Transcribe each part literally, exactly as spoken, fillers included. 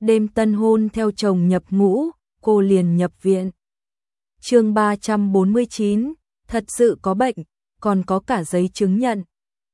đêm tân hôn theo chồng nhập ngũ, cô liền nhập viện. Chương ba trăm bốn mươi chín, thật sự có bệnh, còn có cả giấy chứng nhận.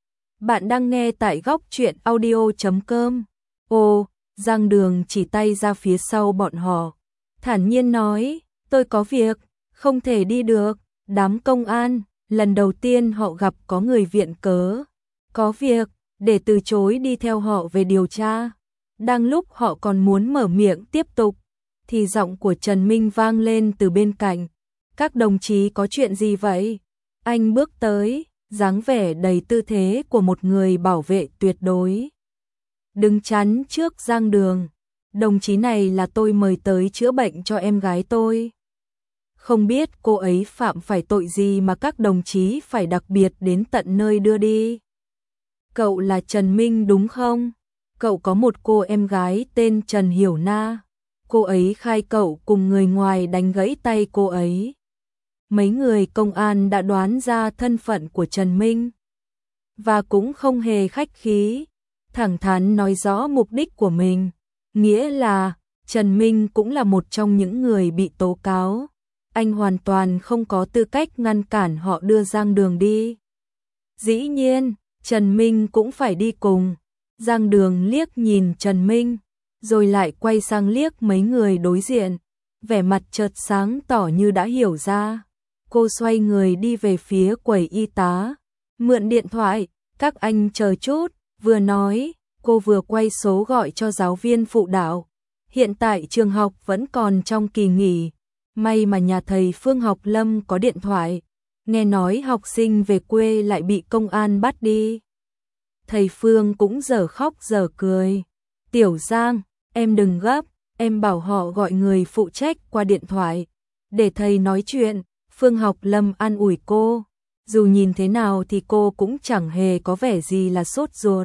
Bạn đang nghe tại góc truyện audio chấm com. Ô, Giang Đường chỉ tay ra phía sau bọn họ, thản nhiên nói, tôi có việc, không thể đi được. Đám công an, lần đầu tiên họ gặp có người viện cớ, có việc, để từ chối đi theo họ về điều tra. Đang lúc họ còn muốn mở miệng tiếp tục, thì giọng của Trần Minh vang lên từ bên cạnh. Các đồng chí có chuyện gì vậy? Anh bước tới, dáng vẻ đầy tư thế của một người bảo vệ tuyệt đối. Đứng chắn trước Giang Đường. Đồng chí này là tôi mời tới chữa bệnh cho em gái tôi. Không biết cô ấy phạm phải tội gì mà các đồng chí phải đặc biệt đến tận nơi đưa đi. Cậu là Trần Minh đúng không? Cậu có một cô em gái tên Trần Hiểu Na. Cô ấy khai cậu cùng người ngoài đánh gãy tay cô ấy. Mấy người công an đã đoán ra thân phận của Trần Minh. Và cũng không hề khách khí, thẳng thắn nói rõ mục đích của mình. Nghĩa là, Trần Minh cũng là một trong những người bị tố cáo. Anh hoàn toàn không có tư cách ngăn cản họ đưa Giang Đường đi. Dĩ nhiên, Trần Minh cũng phải đi cùng. Giang Đường liếc nhìn Trần Minh, rồi lại quay sang liếc mấy người đối diện. Vẻ mặt chợt sáng tỏ như đã hiểu ra. Cô xoay người đi về phía quầy y tá. Mượn điện thoại, các anh chờ chút, vừa nói, cô vừa quay số gọi cho giáo viên phụ đạo. Hiện tại trường học vẫn còn trong kỳ nghỉ. May mà nhà thầy Phương Học Lâm có điện thoại, nghe nói học sinh về quê lại bị công an bắt đi. Thầy Phương cũng giờ khóc giờ cười. Tiểu Giang, em đừng gấp, em bảo họ gọi người phụ trách qua điện thoại, để thầy nói chuyện. Phương Học Lâm an ủi cô, dù nhìn thế nào thì cô cũng chẳng hề có vẻ gì là sốt ruột.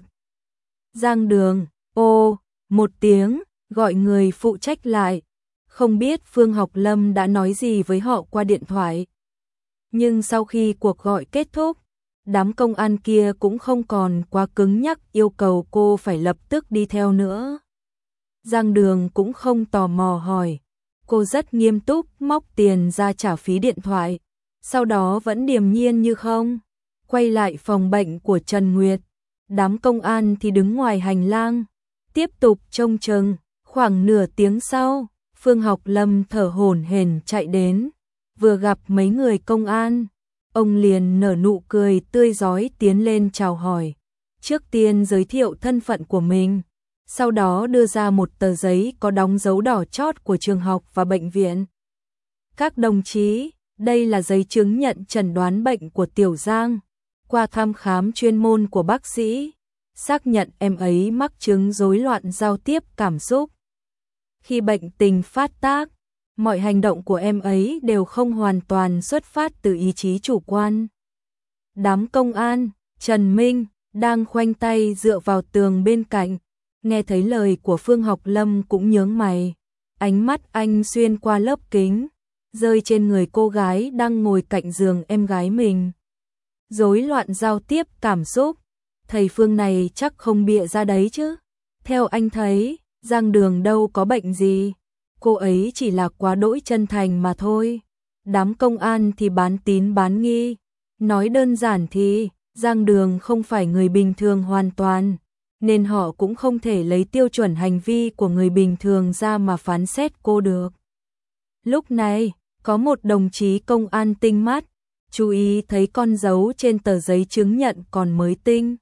Giang Đường, ô, một tiếng, gọi người phụ trách lại. Không biết Phương Học Lâm đã nói gì với họ qua điện thoại. Nhưng sau khi cuộc gọi kết thúc, đám công an kia cũng không còn quá cứng nhắc yêu cầu cô phải lập tức đi theo nữa. Giang Đường cũng không tò mò hỏi. Cô rất nghiêm túc móc tiền ra trả phí điện thoại. Sau đó vẫn điềm nhiên như không. Quay lại phòng bệnh của Trần Nguyệt. Đám công an thì đứng ngoài hành lang, tiếp tục trông chừng. Khoảng nửa tiếng sau, Phương Học Lâm thở hổn hển chạy đến, vừa gặp mấy người công an, ông liền nở nụ cười tươi rói tiến lên chào hỏi. Trước tiên giới thiệu thân phận của mình, sau đó đưa ra một tờ giấy có đóng dấu đỏ chót của trường học và bệnh viện. Các đồng chí, đây là giấy chứng nhận chẩn đoán bệnh của Tiểu Giang, qua thăm khám chuyên môn của bác sĩ, xác nhận em ấy mắc chứng rối loạn giao tiếp cảm xúc. Khi bệnh tình phát tác, mọi hành động của em ấy đều không hoàn toàn xuất phát từ ý chí chủ quan. Đám công an, Trần Minh, đang khoanh tay dựa vào tường bên cạnh, nghe thấy lời của Phương Học Lâm cũng nhướng mày. Ánh mắt anh xuyên qua lớp kính, rơi trên người cô gái đang ngồi cạnh giường em gái mình. Rối loạn giao tiếp cảm xúc, thầy Phương này chắc không bịa ra đấy chứ. Theo anh thấy, Giang Đường đâu có bệnh gì, cô ấy chỉ là quá đỗi chân thành mà thôi. Đám công an thì bán tín bán nghi, nói đơn giản thì Giang Đường không phải người bình thường hoàn toàn, nên họ cũng không thể lấy tiêu chuẩn hành vi của người bình thường ra mà phán xét cô được. Lúc này, có một đồng chí công an tinh mắt, chú ý thấy con dấu trên tờ giấy chứng nhận còn mới tinh.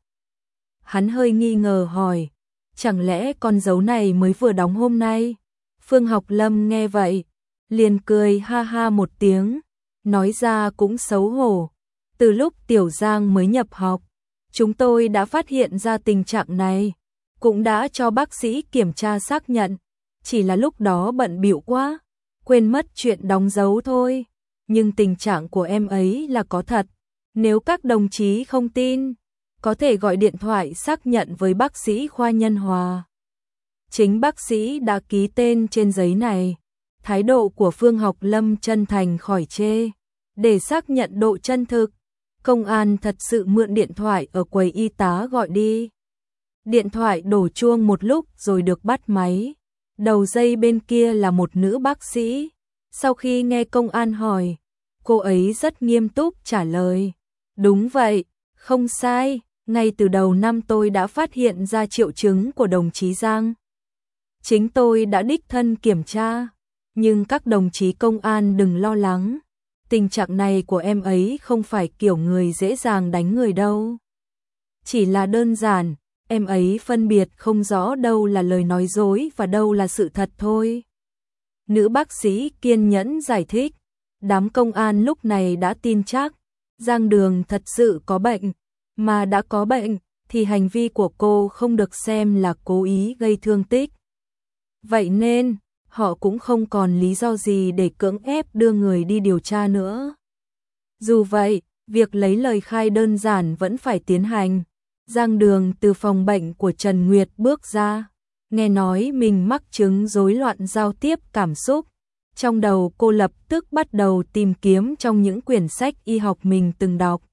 Hắn hơi nghi ngờ hỏi, chẳng lẽ con dấu này mới vừa đóng hôm nay? Phương Học Lâm nghe vậy, liền cười ha ha một tiếng, nói ra cũng xấu hổ. Từ lúc Tiểu Giang mới nhập học, chúng tôi đã phát hiện ra tình trạng này, cũng đã cho bác sĩ kiểm tra xác nhận, chỉ là lúc đó bận bịu quá, quên mất chuyện đóng dấu thôi. Nhưng tình trạng của em ấy là có thật, nếu các đồng chí không tin, có thể gọi điện thoại xác nhận với bác sĩ Khoa Nhân Hòa. Chính bác sĩ đã ký tên trên giấy này. Thái độ của Phương Học Lâm chân thành khỏi chê. Để xác nhận độ chân thực, công an thật sự mượn điện thoại ở quầy y tá gọi đi. Điện thoại đổ chuông một lúc rồi được bắt máy. Đầu dây bên kia là một nữ bác sĩ. Sau khi nghe công an hỏi, cô ấy rất nghiêm túc trả lời. Đúng vậy, không sai, ngay từ đầu năm tôi đã phát hiện ra triệu chứng của đồng chí Giang. Chính tôi đã đích thân kiểm tra, nhưng các đồng chí công an đừng lo lắng. Tình trạng này của em ấy không phải kiểu người dễ dàng đánh người đâu. Chỉ là đơn giản, em ấy phân biệt không rõ đâu là lời nói dối và đâu là sự thật thôi. Nữ bác sĩ kiên nhẫn giải thích. Đám công an lúc này đã tin chắc Giang Đường thật sự có bệnh, mà đã có bệnh thì hành vi của cô không được xem là cố ý gây thương tích. Vậy nên, họ cũng không còn lý do gì để cưỡng ép đưa người đi điều tra nữa. Dù vậy, việc lấy lời khai đơn giản vẫn phải tiến hành. Giang Đường từ phòng bệnh của Trần Nguyệt bước ra, nghe nói mình mắc chứng rối loạn giao tiếp cảm xúc. Trong đầu cô lập tức bắt đầu tìm kiếm trong những quyển sách y học mình từng đọc.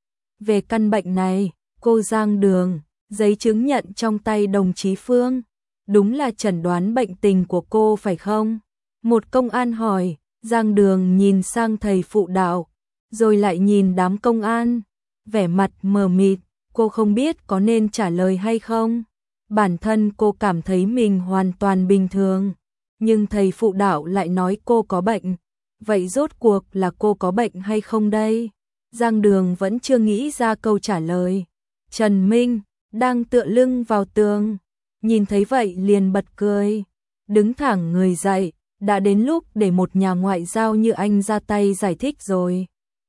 Về căn bệnh này, cô Giang Đường, giấy chứng nhận trong tay đồng chí Phương, đúng là chẩn đoán bệnh tình của cô phải không? Một công an hỏi. Giang Đường nhìn sang thầy phụ đạo, rồi lại nhìn đám công an, vẻ mặt mờ mịt, cô không biết có nên trả lời hay không. Bản thân cô cảm thấy mình hoàn toàn bình thường, nhưng thầy phụ đạo lại nói cô có bệnh. Vậy rốt cuộc là cô có bệnh hay không đây? Giang Đường vẫn chưa nghĩ ra câu trả lời. Trần Minh đang tựa lưng vào tường, nhìn thấy vậy liền bật cười, đứng thẳng người dậy. Đã đến lúc để một nhà ngoại giao như anh ra tay giải thích rồi.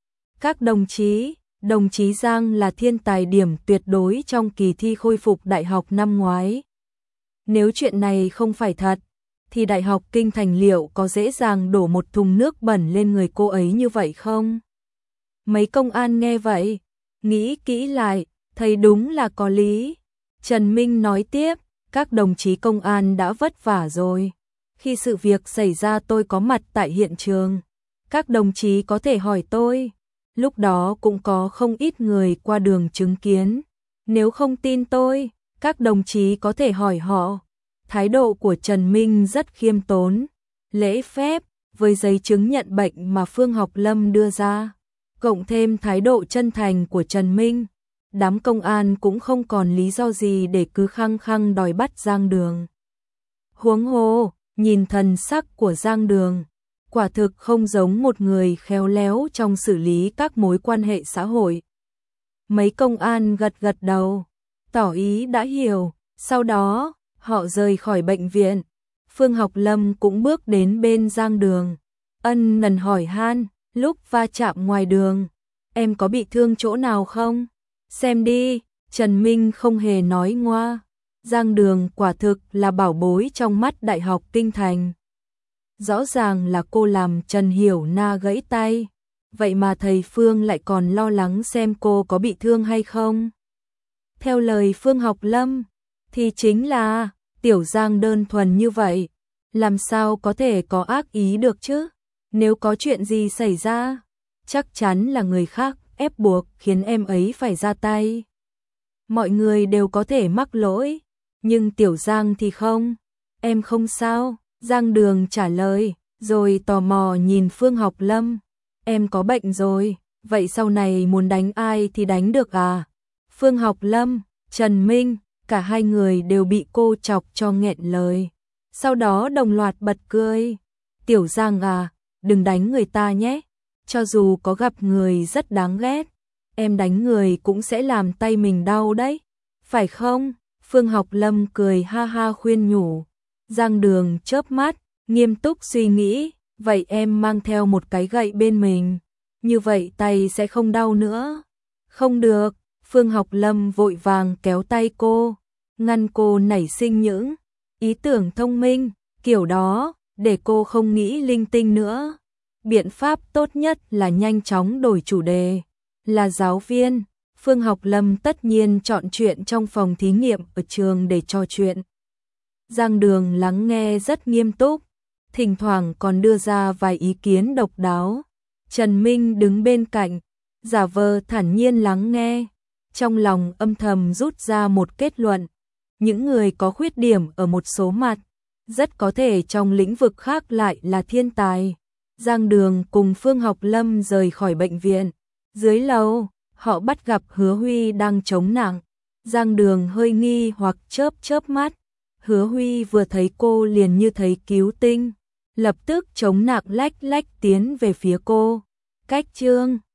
Các đồng chí, đồng chí Giang là thiên tài điểm tuyệt đối trong kỳ thi khôi phục đại học năm ngoái. Nếu chuyện này không phải thật, thì Đại học Kinh Thành liệu có dễ dàng đổ một thùng nước bẩn lên người cô ấy như vậy không? Mấy công an nghe vậy, nghĩ kỹ lại, thấy đúng là có lý. Trần Minh nói tiếp, các đồng chí công an đã vất vả rồi. Khi sự việc xảy ra tôi có mặt tại hiện trường. Các đồng chí có thể hỏi tôi. Lúc đó cũng có không ít người qua đường chứng kiến. Nếu không tin tôi, các đồng chí có thể hỏi họ. Thái độ của Trần Minh rất khiêm tốn, lễ phép, với giấy chứng nhận bệnh mà Phương Học Lâm đưa ra. Cộng thêm thái độ chân thành của Trần Minh, đám công an cũng không còn lý do gì để cứ khăng khăng đòi bắt Giang Đường. Huống hồ, nhìn thần sắc của Giang Đường, quả thực không giống một người khéo léo trong xử lý các mối quan hệ xã hội. Mấy công an gật gật đầu, tỏ ý đã hiểu, sau đó, họ rời khỏi bệnh viện. Phương Học Lâm cũng bước đến bên Giang Đường, ân nần hỏi han, lúc va chạm ngoài đường, em có bị thương chỗ nào không? Xem đi, Trần Minh không hề nói ngoa. Giang Đường quả thực là bảo bối trong mắt Đại học Kinh Thành. Rõ ràng là cô làm Trần Hiểu Na gãy tay, vậy mà thầy Phương lại còn lo lắng xem cô có bị thương hay không. Theo lời Phương Học Lâm, thì chính là tiểu Giang đơn thuần như vậy, làm sao có thể có ác ý được chứ? Nếu có chuyện gì xảy ra, chắc chắn là người khác ép buộc khiến em ấy phải ra tay. Mọi người đều có thể mắc lỗi, nhưng tiểu Giang thì không. Em không sao, Giang Đường trả lời, rồi tò mò nhìn Phương Học Lâm. Em có bệnh rồi, vậy sau này muốn đánh ai thì đánh được à? Phương Học Lâm, Trần Minh, cả hai người đều bị cô chọc cho nghẹn lời. Sau đó đồng loạt bật cười. Tiểu Giang à, đừng đánh người ta nhé. Cho dù có gặp người rất đáng ghét, em đánh người cũng sẽ làm tay mình đau đấy. Phải không? Phương Học Lâm cười ha ha khuyên nhủ. Giang Đường chớp mắt, nghiêm túc suy nghĩ. Vậy em mang theo một cái gậy bên mình, như vậy tay sẽ không đau nữa. Không được, Phương Học Lâm vội vàng kéo tay cô, ngăn cô nảy sinh những ý tưởng thông minh, kiểu đó, để cô không nghĩ linh tinh nữa. Biện pháp tốt nhất là nhanh chóng đổi chủ đề. Là giáo viên, Phương Học Lâm tất nhiên chọn chuyện trong phòng thí nghiệm ở trường để trò chuyện. Giang Đường lắng nghe rất nghiêm túc, thỉnh thoảng còn đưa ra vài ý kiến độc đáo. Trần Minh đứng bên cạnh, giả vờ thản nhiên lắng nghe, trong lòng âm thầm rút ra một kết luận. Những người có khuyết điểm ở một số mặt, rất có thể trong lĩnh vực khác lại là thiên tài. Giang Đường cùng Phương Học Lâm rời khỏi bệnh viện. Dưới lầu, họ bắt gặp Hứa Huy đang chống nặng. Giang Đường hơi nghi hoặc chớp chớp mắt. Hứa Huy vừa thấy cô liền như thấy cứu tinh, lập tức chống nặng lách lách tiến về phía cô. Cách Trương